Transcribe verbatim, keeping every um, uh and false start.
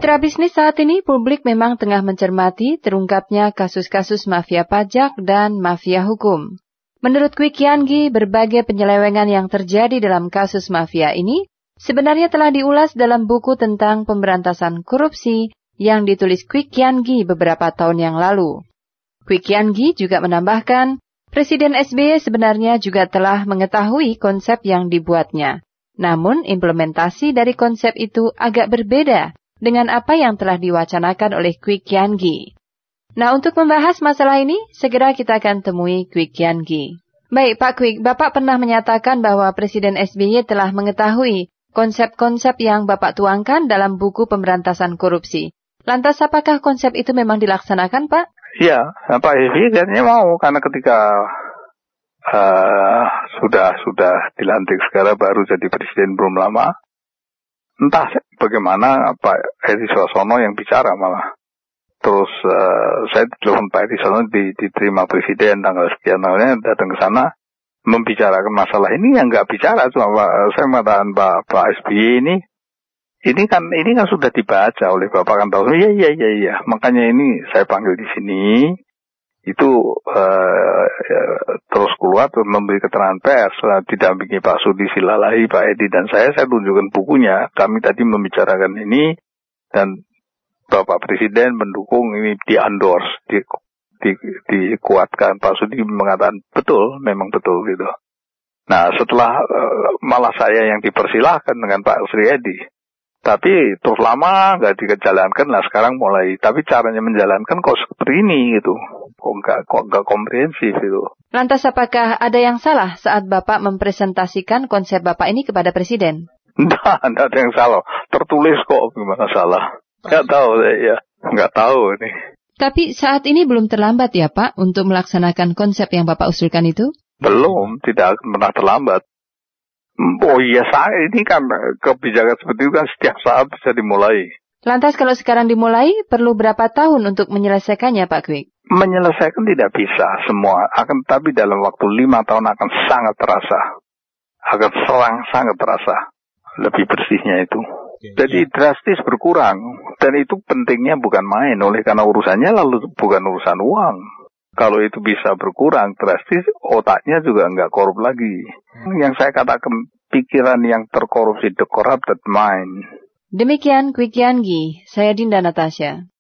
Mitra bisnis saat ini publik memang tengah mencermati terungkapnya kasus-kasus mafia pajak dan mafia hukum. Menurut Kwik Kian-gi, berbagai penyelewengan yang terjadi dalam kasus mafia ini sebenarnya telah diulas dalam buku tentang pemberantasan korupsi yang ditulis Kwik Kian-gi beberapa tahun yang lalu. Kwik Kian-gi juga menambahkan, Presiden S B Y sebenarnya juga telah mengetahui konsep yang dibuatnya. Namun implementasi dari konsep itu agak berbeda dengan apa yang telah diwacanakan oleh Kwik Kian-gi. Nah, untuk membahas masalah ini, segera kita akan temui Kwik Kian-gi. Baik, Pak Kwik, Bapak pernah menyatakan bahwa Presiden S B Y telah mengetahui konsep-konsep yang Bapak tuangkan dalam buku pemberantasan korupsi. Lantas, apakah konsep itu memang dilaksanakan, Pak? Iya, Pak S B Y kayaknya mau, karena ketika uh, sudah sudah dilantik sekarang baru jadi presiden belum lama, entah bagaimana Pak Edi Suarsono yang bicara malah. Terus uh, saya telepon Pak Edi Suarsono di, diterima presiden tanggal sekian, namanya datang ke sana membicarakan masalah ini yang nggak bicara, cuma Pak, saya mengatakan Pak, Pak S B Y ini, ini kan ini kan sudah dibaca oleh Bapak kan tahu, iya iya iya iya, makanya ini saya panggil di sini. Itu uh, terus keluar terus memberi keterangan pers, didampingi Pak Sudi Silalahi, Pak Edi dan saya, saya tunjukkan bukunya. Kami tadi membicarakan ini dan Bapak Presiden mendukung ini, di-endorse, di, di, dikuatkan. Pak Sudi mengatakan betul, memang betul gitu. Nah setelah uh, malah saya yang dipersilahkan dengan Pak Sri Edi. Tapi terus lama nggak dijalankan, lah sekarang mulai. Tapi caranya menjalankan kok seperti ini gitu, kok nggak kok nggak komprehensif itu. Lantas apakah ada yang salah saat Bapak mempresentasikan konsep Bapak ini kepada Presiden? Nggak, nggak ada yang salah. Tertulis kok, gimana salah? Nggak tahu ya, nggak tahu ini. Tapi saat ini belum terlambat ya Pak untuk melaksanakan konsep yang Bapak usulkan itu? Belum, tidak akan pernah terlambat. Oh iya, saya ini kan kebijakan seperti itu kan setiap saat bisa dimulai. Lantas kalau sekarang dimulai, perlu berapa tahun untuk menyelesaikannya Pak Kwik? Menyelesaikan tidak bisa semua, akan tapi dalam waktu lima tahun akan sangat terasa. Akan serang sangat terasa. Lebih bersihnya itu. Jadi drastis berkurang. Dan itu pentingnya bukan main, oleh karena urusannya lalu bukan urusan uang. Kalau itu bisa berkurang drastis, otaknya juga nggak korup lagi. Hmm. Yang saya katakan pikiran yang terkorupsi, the corrupted mind. Demikian Kwik Kian-gi, saya Dinda Natasha.